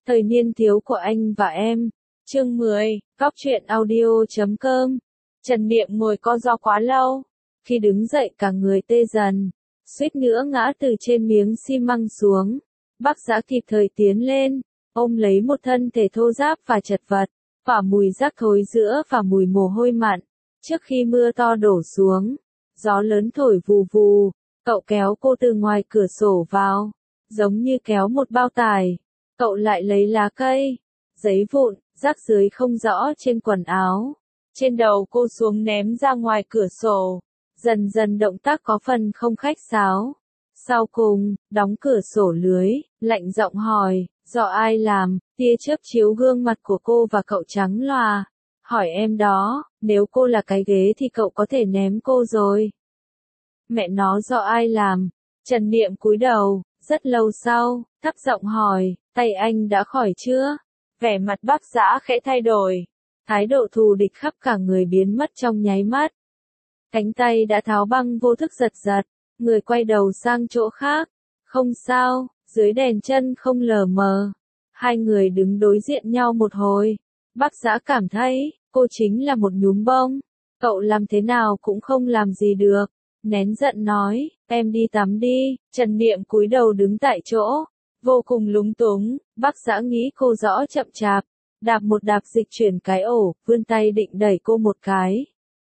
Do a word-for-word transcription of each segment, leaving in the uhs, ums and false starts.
Thời niên thiếu của anh và em. Chương mười, Góc truyện audio chấm com. Trần Niệm ngồi co ro quá lâu. Khi đứng dậy cả người tê dần. Suýt nữa ngã từ trên miếng xi măng xuống. Bác Dã kịp thời tiến lên, ôm lấy một thân thể thô ráp và chật vật, tỏa mùi rác thối giữa và mùi mồ hôi mặn. Trước khi mưa to đổ xuống, gió lớn thổi vù vù, cậu kéo cô từ ngoài cửa sổ vào, giống như kéo một bao tải. Cậu lại lấy lá cây, giấy vụn, rác rưới không rõ trên quần áo, trên đầu cô xuống ném ra ngoài cửa sổ. Dần dần động tác có phần không khách sáo. Sau cùng, đóng cửa sổ lưới, lạnh giọng hỏi, do ai làm? Tia chớp chiếu gương mặt của cô và cậu trắng lòa. Hỏi em đó, nếu cô là cái ghế thì cậu có thể ném cô rồi. Mẹ nó do ai làm? Trần Niệm cúi đầu, rất lâu sau, thấp giọng hỏi, tay anh đã khỏi chưa? Vẻ mặt Bác Dã khẽ thay đổi. Thái độ thù địch khắp cả người biến mất trong nháy mắt. Cánh tay đã tháo băng vô thức giật giật, người quay đầu sang chỗ khác. Không sao, dưới đèn chân không lờ mờ. Hai người đứng đối diện nhau một hồi. Bác Dã cảm thấy, cô chính là một nhúm bông. Cậu làm thế nào cũng không làm gì được. Nén giận nói, em đi tắm đi. Trần Niệm cúi đầu đứng tại chỗ, vô cùng lúng túng. Bác Dã nghĩ cô rõ chậm chạp, đạp một đạp dịch chuyển cái ổ, vươn tay định đẩy cô một cái.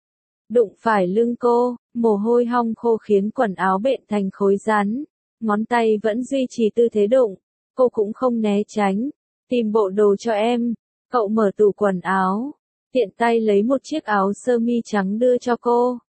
Đụng phải lưng cô, mồ hôi hong khô khiến quần áo bện thành khối rắn. Ngón tay vẫn duy trì tư thế đụng, cô cũng không né tránh. Tìm bộ đồ cho em. Cậu mở tủ quần áo, tiện tay lấy một chiếc áo sơ mi trắng đưa cho cô.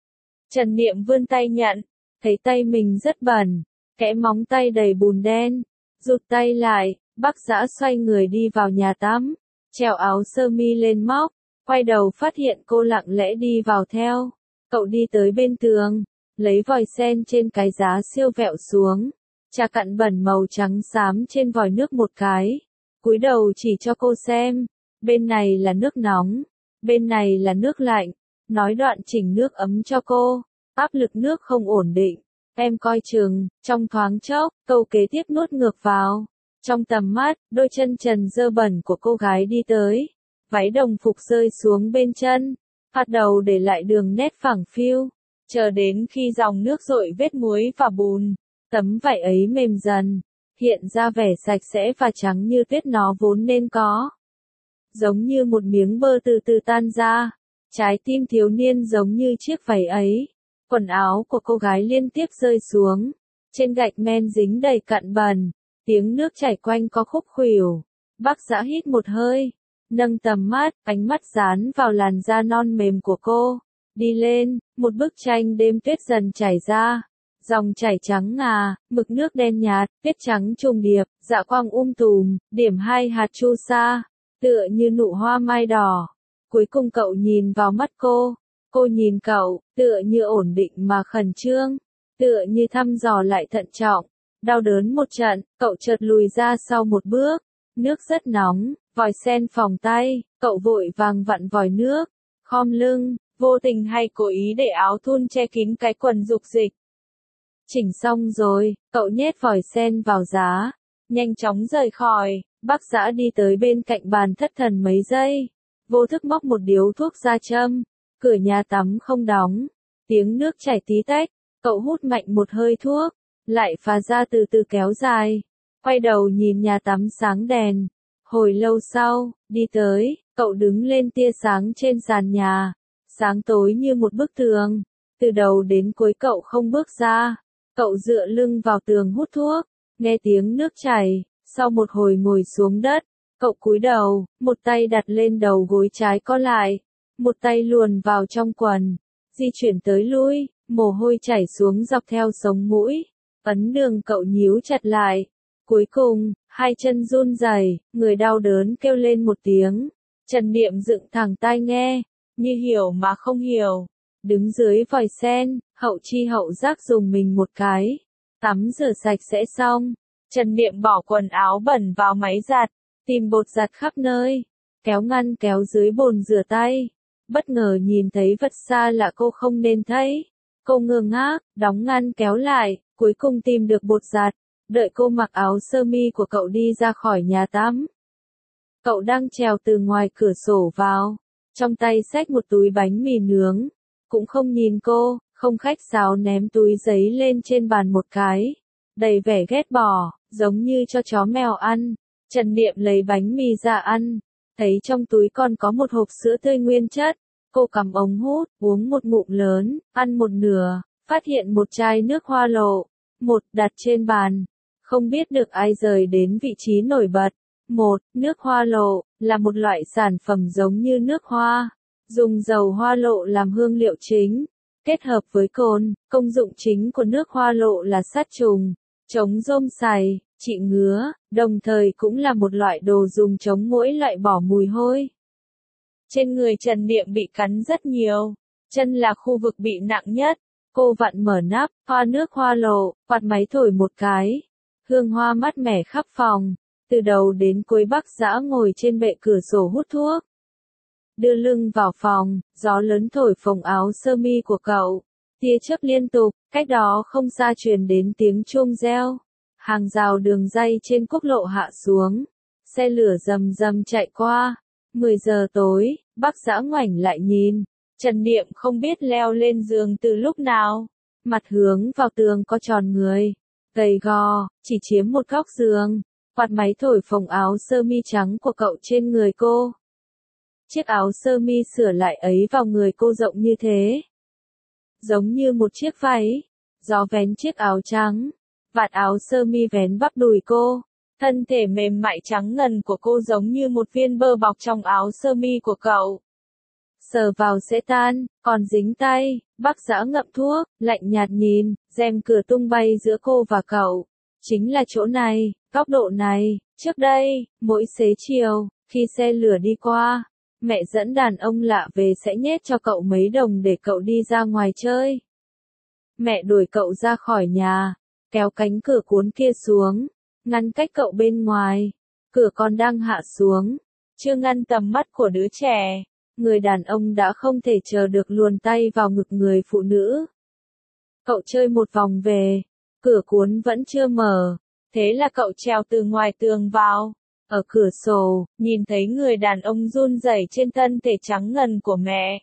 Trần Niệm vươn tay nhận, thấy tay mình rất bẩn, kẽ móng tay đầy bùn đen. Rụt tay lại, Bác Dã xoay người đi vào nhà tắm, treo áo sơ mi lên móc. Quay đầu phát hiện cô lặng lẽ đi vào theo. Cậu đi tới bên tường, lấy vòi sen trên cái giá siêu vẹo xuống, trà cặn bẩn màu trắng xám trên vòi nước một cái. Cúi đầu chỉ cho cô xem, bên này là nước nóng, bên này là nước lạnh. Nói đoạn chỉnh nước ấm cho cô, áp lực nước không ổn định. Em coi chừng, trong thoáng chốc, câu kế tiếp nuốt ngược vào. Trong tầm mắt, đôi chân trần dơ bẩn của cô gái đi tới. Váy đồng phục rơi xuống bên chân, bắt đầu để lại đường nét phẳng phiu, chờ đến khi dòng nước dội vết muối và bùn, tấm vải ấy mềm dần, hiện ra vẻ sạch sẽ và trắng như tuyết nó vốn nên có. Giống như một miếng bơ từ từ tan ra, trái tim thiếu niên giống như chiếc váy ấy. Quần áo của cô gái liên tiếp rơi xuống, trên gạch men dính đầy cặn bẩn, tiếng nước chảy quanh có khúc khuỷu. Bác Dã hít một hơi, nâng tầm mắt, ánh mắt dán vào làn da non mềm của cô. Đi lên, một bức tranh đêm tuyết dần chảy ra. Dòng chảy trắng ngà, mực nước đen nhạt, tuyết trắng trùng điệp, dạ quang um tùm, điểm hai hạt chu sa, tựa như nụ hoa mai đỏ. Cuối cùng cậu nhìn vào mắt cô, cô nhìn cậu, tựa như ổn định mà khẩn trương, tựa như thăm dò lại thận trọng. Đau đớn một trận, cậu chợt lùi ra sau một bước. Nước rất nóng, vòi sen phòng tay, cậu vội vàng vặn vòi nước, khom lưng, vô tình hay cố ý để áo thun che kín cái quần dục dịch. Chỉnh xong rồi, cậu nhét vòi sen vào giá, nhanh chóng rời khỏi. Bác Dã đi tới bên cạnh bàn thất thần mấy giây, vô thức móc một điếu thuốc ra châm. Cửa nhà tắm không đóng, tiếng nước chảy tí tách, cậu hút mạnh một hơi thuốc, lại phà ra từ từ kéo dài. Quay đầu nhìn nhà tắm sáng đèn. Hồi lâu sau, đi tới, cậu đứng lên tia sáng trên sàn nhà. Sáng tối như một bức tường. Từ đầu đến cuối cậu không bước ra. Cậu dựa lưng vào tường hút thuốc, nghe tiếng nước chảy. Sau một hồi ngồi xuống đất, cậu cúi đầu, một tay đặt lên đầu gối trái co lại. Một tay luồn vào trong quần, di chuyển tới lui, mồ hôi chảy xuống dọc theo sống mũi. Ấn đường cậu nhíu chặt lại. Cuối cùng, hai chân run rẩy, người đau đớn kêu lên một tiếng. Trần Niệm dựng thẳng tai nghe, như hiểu mà không hiểu. Đứng dưới vòi sen, hậu chi hậu giác dùng mình một cái. Tắm rửa sạch sẽ xong. Trần Niệm bỏ quần áo bẩn vào máy giặt, tìm bột giặt khắp nơi, kéo ngăn kéo dưới bồn rửa tay. Bất ngờ nhìn thấy vật xa lạ cô không nên thấy. Cô ngơ ngác, đóng ngăn kéo lại, cuối cùng tìm được bột giặt. đợi cô mặc áo sơ mi của cậu đi ra khỏi nhà tắm. Cậu đang trèo từ ngoài cửa sổ vào, trong tay xách một túi bánh mì nướng, cũng không nhìn cô, không khách sáo ném túi giấy lên trên bàn một cái, đầy vẻ ghét bỏ, giống như cho chó mèo ăn. Trần Niệm lấy bánh mì ra ăn, thấy trong túi còn có một hộp sữa tươi nguyên chất, cô cầm ống hút, uống một ngụm lớn, ăn một nửa, phát hiện một chai nước hoa lộ, một đặt trên bàn, không biết được ai rời đến vị trí nổi bật. Một, nước hoa lộ, là một loại sản phẩm giống như nước hoa, dùng dầu hoa lộ làm hương liệu chính, kết hợp với cồn. Công dụng chính của nước hoa lộ là sát trùng, chống rôm sày, trị ngứa, đồng thời cũng là một loại đồ dùng chống muỗi loại bỏ mùi hôi. Trên người Trần Niệm bị cắn rất nhiều, chân là khu vực bị nặng nhất, cô vặn mở nắp, pha nước hoa lộ, quạt máy thổi một cái, hương hoa mát mẻ khắp phòng. Từ đầu đến cuối Bác Dã ngồi trên bệ cửa sổ hút thuốc. Đưa lưng vào phòng, gió lớn thổi phồng áo sơ mi của cậu. Tia chớp liên tục, cách đó không xa truyền đến tiếng chuông reo. Hàng rào đường ray trên quốc lộ hạ xuống. Xe lửa rầm rầm chạy qua. mười giờ tối, Bác Dã ngoảnh lại nhìn. Trần Niệm không biết leo lên giường từ lúc nào. Mặt hướng vào tường có tròn người. Gầy gò, chỉ chiếm một góc giường. Quạt máy thổi phồng áo sơ mi trắng của cậu trên người cô. Chiếc áo sơ mi sửa lại ấy vào người cô rộng như thế. Giống như một chiếc váy. Gió vén chiếc áo trắng. Vạt áo sơ mi vén bắp đùi cô. Thân thể mềm mại trắng ngần của cô giống như một viên bơ bọc trong áo sơ mi của cậu. Sờ vào sẽ tan, còn dính tay. Bác Dã ngậm thuốc, lạnh nhạt nhìn, rèm cửa tung bay giữa cô và cậu. Chính là chỗ này, góc độ này. Trước đây, mỗi xế chiều, khi xe lửa đi qua, mẹ dẫn đàn ông lạ về sẽ nhét cho cậu mấy đồng để cậu đi ra ngoài chơi. Mẹ đuổi cậu ra khỏi nhà, kéo cánh cửa cuốn kia xuống, ngăn cách cậu bên ngoài. Cửa còn đang hạ xuống, chưa ngăn tầm mắt của đứa trẻ. Người đàn ông đã không thể chờ được luồn tay vào ngực người phụ nữ. Cậu chơi một vòng về, cửa cuốn vẫn chưa mở. Thế là cậu trèo từ ngoài tường vào. Ở cửa sổ, nhìn thấy người đàn ông run rẩy trên thân thể trắng ngần của mẹ.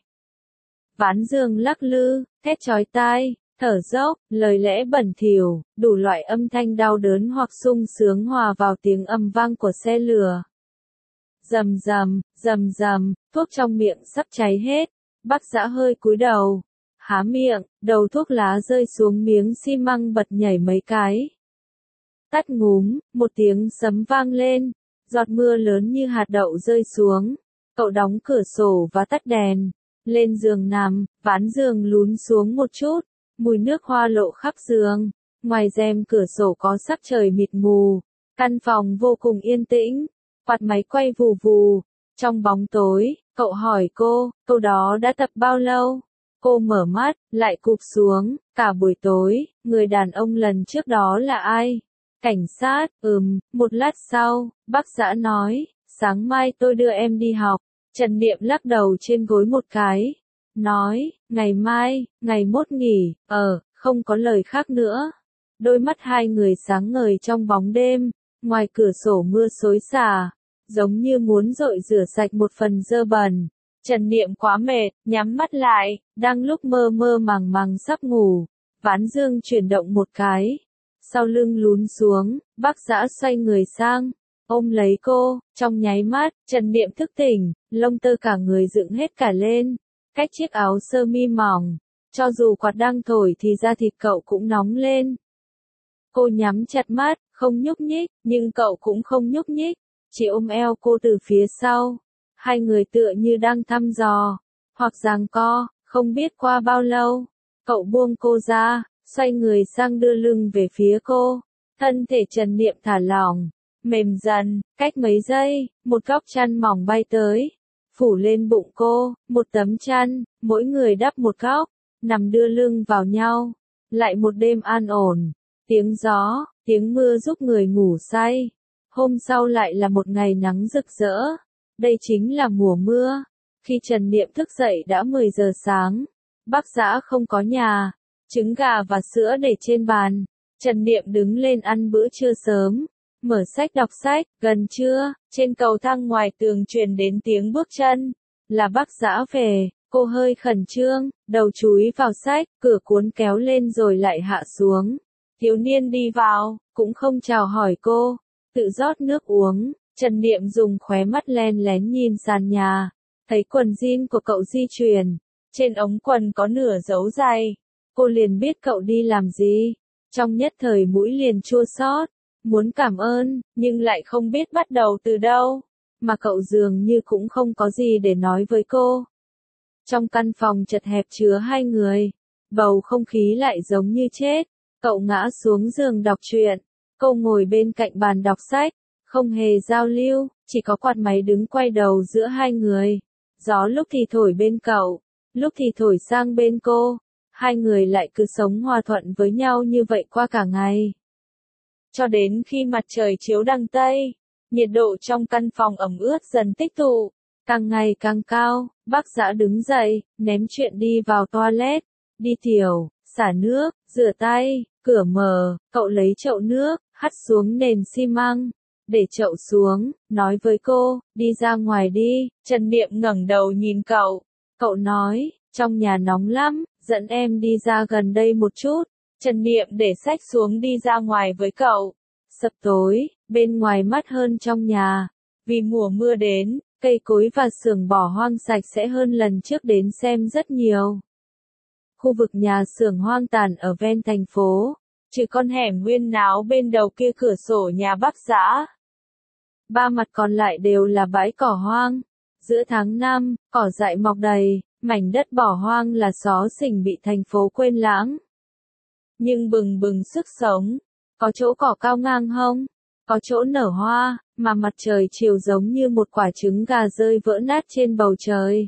Ván giường lắc lư, thét chói tai, thở dốc, lời lẽ bẩn thỉu, đủ loại âm thanh đau đớn hoặc sung sướng hòa vào tiếng ầm vang của xe lửa. Rầm rầm, rầm rầm, thuốc trong miệng sắp cháy hết. Bác Dã hơi cúi đầu, há miệng, đầu thuốc lá rơi xuống miếng xi măng bật nhảy mấy cái. Tắt ngúm, một tiếng sấm vang lên, giọt mưa lớn như hạt đậu rơi xuống. Cậu đóng cửa sổ và tắt đèn, lên giường nằm, ván giường lún xuống một chút, mùi nước hoa lộ khắp giường. Ngoài rèm cửa sổ có sắc trời mịt mù, căn phòng vô cùng yên tĩnh, quạt máy quay vù vù. Trong bóng tối, cậu hỏi cô, câu đó đã tập bao lâu? Cô mở mắt, lại cụp xuống, cả buổi tối, người đàn ông lần trước đó là ai? Cảnh sát, ừm, một lát sau, Bác Dã nói, sáng mai tôi đưa em đi học. Trần Niệm lắc đầu trên gối một cái, nói, ngày mai, ngày mốt nghỉ, ờ, không có lời khác nữa. Đôi mắt hai người sáng ngời trong bóng đêm, ngoài cửa sổ mưa xối xả, giống như muốn dội rửa sạch một phần dơ bẩn. Trần Niệm quá mệt, nhắm mắt lại, đang lúc mơ mơ màng màng sắp ngủ, ván giường chuyển động một cái. Sau lưng lún xuống, Bác Dã xoay người sang, ôm lấy cô, trong nháy mắt, Trần Niệm thức tỉnh, lông tơ cả người dựng hết cả lên, cách chiếc áo sơ mi mỏng, cho dù quạt đang thổi thì da thịt cậu cũng nóng lên. Cô nhắm chặt mắt, không nhúc nhích, nhưng cậu cũng không nhúc nhích, chỉ ôm eo cô từ phía sau. Hai người tựa như đang thăm dò, hoặc giằng co, không biết qua bao lâu. Cậu buông cô ra, xoay người sang đưa lưng về phía cô. Thân thể Trần Niệm thả lỏng, mềm dần, cách mấy giây, một góc chăn mỏng bay tới, phủ lên bụng cô, một tấm chăn, mỗi người đắp một góc, nằm đưa lưng vào nhau. Lại một đêm an ổn, tiếng gió, tiếng mưa giúp người ngủ say. Hôm sau lại là một ngày nắng rực rỡ. Đây chính là mùa mưa. Khi Trần Niệm thức dậy đã mười giờ sáng. Bác Dã không có nhà. Trứng gà và sữa để trên bàn. Trần Niệm đứng lên ăn bữa trưa sớm, mở sách đọc sách, gần trưa, trên cầu thang ngoài tường truyền đến tiếng bước chân, là Bác Dã về, cô hơi khẩn trương, đầu chúi vào sách, cửa cuốn kéo lên rồi lại hạ xuống. Thiếu niên đi vào, cũng không chào hỏi cô, tự rót nước uống, Trần Niệm dùng khóe mắt len lén nhìn sàn nhà, thấy quần jean của cậu di chuyển, trên ống quần có nửa dấu giày, cô liền biết cậu đi làm gì, trong nhất thời mũi liền chua xót, muốn cảm ơn, nhưng lại không biết bắt đầu từ đâu, mà cậu dường như cũng không có gì để nói với cô. Trong căn phòng chật hẹp chứa hai người, bầu không khí lại giống như chết, cậu ngã xuống giường đọc truyện, cô ngồi bên cạnh bàn đọc sách, không hề giao lưu, chỉ có quạt máy đứng quay đầu giữa hai người, gió lúc thì thổi bên cậu, lúc thì thổi sang bên cô, hai người lại cứ sống hòa thuận với nhau như vậy qua cả ngày. Cho đến khi mặt trời chiếu đằng Tây, nhiệt độ trong căn phòng ẩm ướt dần tích tụ, càng ngày càng cao, Bác Dã đứng dậy, ném chuyện đi vào toilet, đi tiểu, xả nước, rửa tay, cửa mở, cậu lấy chậu nước, hắt xuống nền xi măng, để chậu xuống, nói với cô, đi ra ngoài đi, Trần Niệm ngẩng đầu nhìn cậu, cậu nói, trong nhà nóng lắm, dẫn em đi ra gần đây một chút, Trần Niệm để sách xuống đi ra ngoài với cậu, sập tối, bên ngoài mát hơn trong nhà, vì mùa mưa đến, cây cối và xưởng bỏ hoang sạch sẽ hơn lần trước đến xem rất nhiều. Khu vực nhà xưởng hoang tàn ở ven thành phố, trừ con hẻm huyên náo bên đầu kia cửa sổ nhà Bác Dã. Ba mặt còn lại đều là bãi cỏ hoang. Giữa tháng năm, cỏ dại mọc đầy, mảnh đất bỏ hoang là xó xỉnh bị thành phố quên lãng. Nhưng bừng bừng sức sống, có chỗ cỏ cao ngang hông, có chỗ nở hoa, mà mặt trời chiều giống như một quả trứng gà rơi vỡ nát trên bầu trời.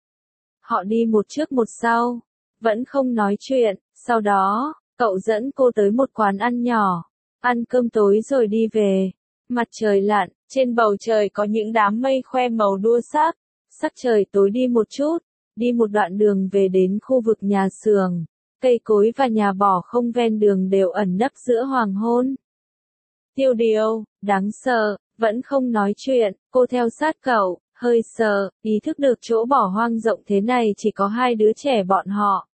Họ đi một trước một sau, vẫn không nói chuyện, sau đó, cậu dẫn cô tới một quán ăn nhỏ, ăn cơm tối rồi đi về. Mặt trời lặn, trên bầu trời có những đám mây khoe màu đua sắc, sắc trời tối đi một chút, đi một đoạn đường về đến khu vực nhà xưởng, cây cối và nhà bỏ không ven đường đều ẩn nấp giữa hoàng hôn. Tiêu Điều, đáng sợ, vẫn không nói chuyện, cô theo sát cậu, hơi sợ, ý thức được chỗ bỏ hoang rộng thế này chỉ có hai đứa trẻ bọn họ.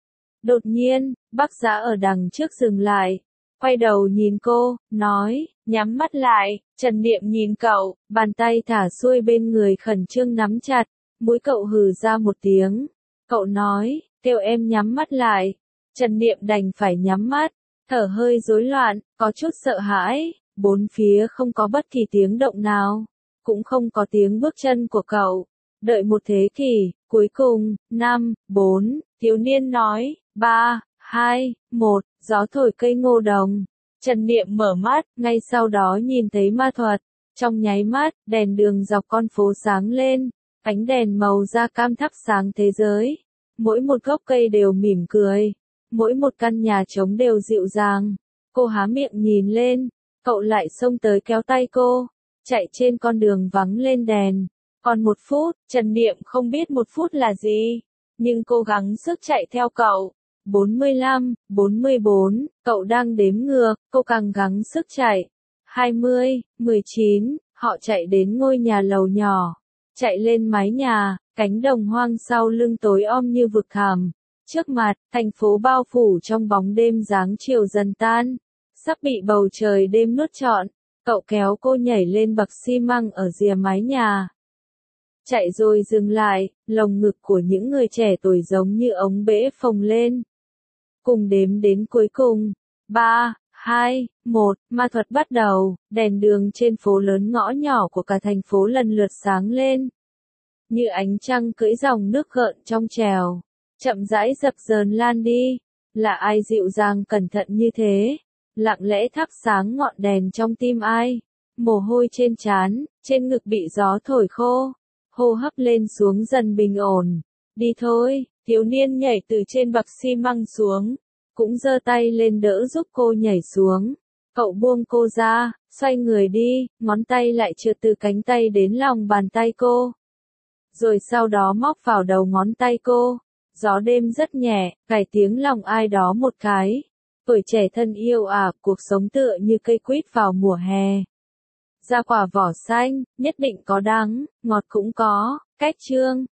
Đột nhiên, Bác Dã ở đằng trước dừng lại, quay đầu nhìn cô, nói, nhắm mắt lại, Trần Niệm nhìn cậu, bàn tay thả xuôi bên người khẩn trương nắm chặt, mũi cậu hừ ra một tiếng. Cậu nói, kêu em nhắm mắt lại. Trần Niệm đành phải nhắm mắt, thở hơi rối loạn, có chút sợ hãi, bốn phía không có bất kỳ tiếng động nào, cũng không có tiếng bước chân của cậu. Đợi một thế kỷ, cuối cùng, năm, bốn, thiếu niên nói, ba, hai, một, gió thổi cây ngô đồng. Trần Niệm mở mắt, ngay sau đó nhìn thấy ma thuật. Trong nháy mắt, đèn đường dọc con phố sáng lên, ánh đèn màu da cam thắp sáng thế giới. Mỗi một gốc cây đều mỉm cười, mỗi một căn nhà trống đều dịu dàng. Cô há miệng nhìn lên, cậu lại xông tới kéo tay cô, chạy trên con đường vắng lên đèn. Còn một phút, Trần Niệm không biết một phút là gì, nhưng cố gắng sức chạy theo cậu. bốn mươi lăm, bốn mươi bốn, cậu đang đếm ngược, cô càng gắng sức chạy. hai mươi, mười chín, họ chạy đến ngôi nhà lầu nhỏ, chạy lên mái nhà, cánh đồng hoang sau lưng tối om như vực thẳm. Trước mặt, thành phố bao phủ trong bóng đêm dáng chiều dần tan, sắp bị bầu trời đêm nuốt trọn. Cậu kéo cô nhảy lên bậc xi măng ở rìa mái nhà. Chạy rồi dừng lại, lồng ngực của những người trẻ tuổi giống như ống bể phồng lên. Cùng đếm đến cuối cùng. ba, hai, một, ma thuật bắt đầu, đèn đường trên phố lớn ngõ nhỏ của cả thành phố lần lượt sáng lên. Như ánh trăng cưỡi dòng nước gợn trong trèo, chậm rãi dập dờn lan đi. Là ai dịu dàng cẩn thận như thế? Lặng lẽ thắp sáng ngọn đèn trong tim ai? Mồ hôi trên trán, trên ngực bị gió thổi khô. Hô hấp lên xuống dần bình ổn. Đi thôi, thiếu niên nhảy từ trên bậc xi măng xuống, cũng giơ tay lên đỡ giúp cô nhảy xuống. Cậu buông cô ra, xoay người đi, ngón tay lại trượt từ cánh tay đến lòng bàn tay cô. Rồi sau đó móc vào đầu ngón tay cô. Gió đêm rất nhẹ, gảy tiếng lòng ai đó một cái. Tuổi trẻ thân yêu à, cuộc sống tựa như cây quýt vào mùa hè. Ra quả vỏ xanh, nhất định có đắng, ngọt cũng có, cách chương.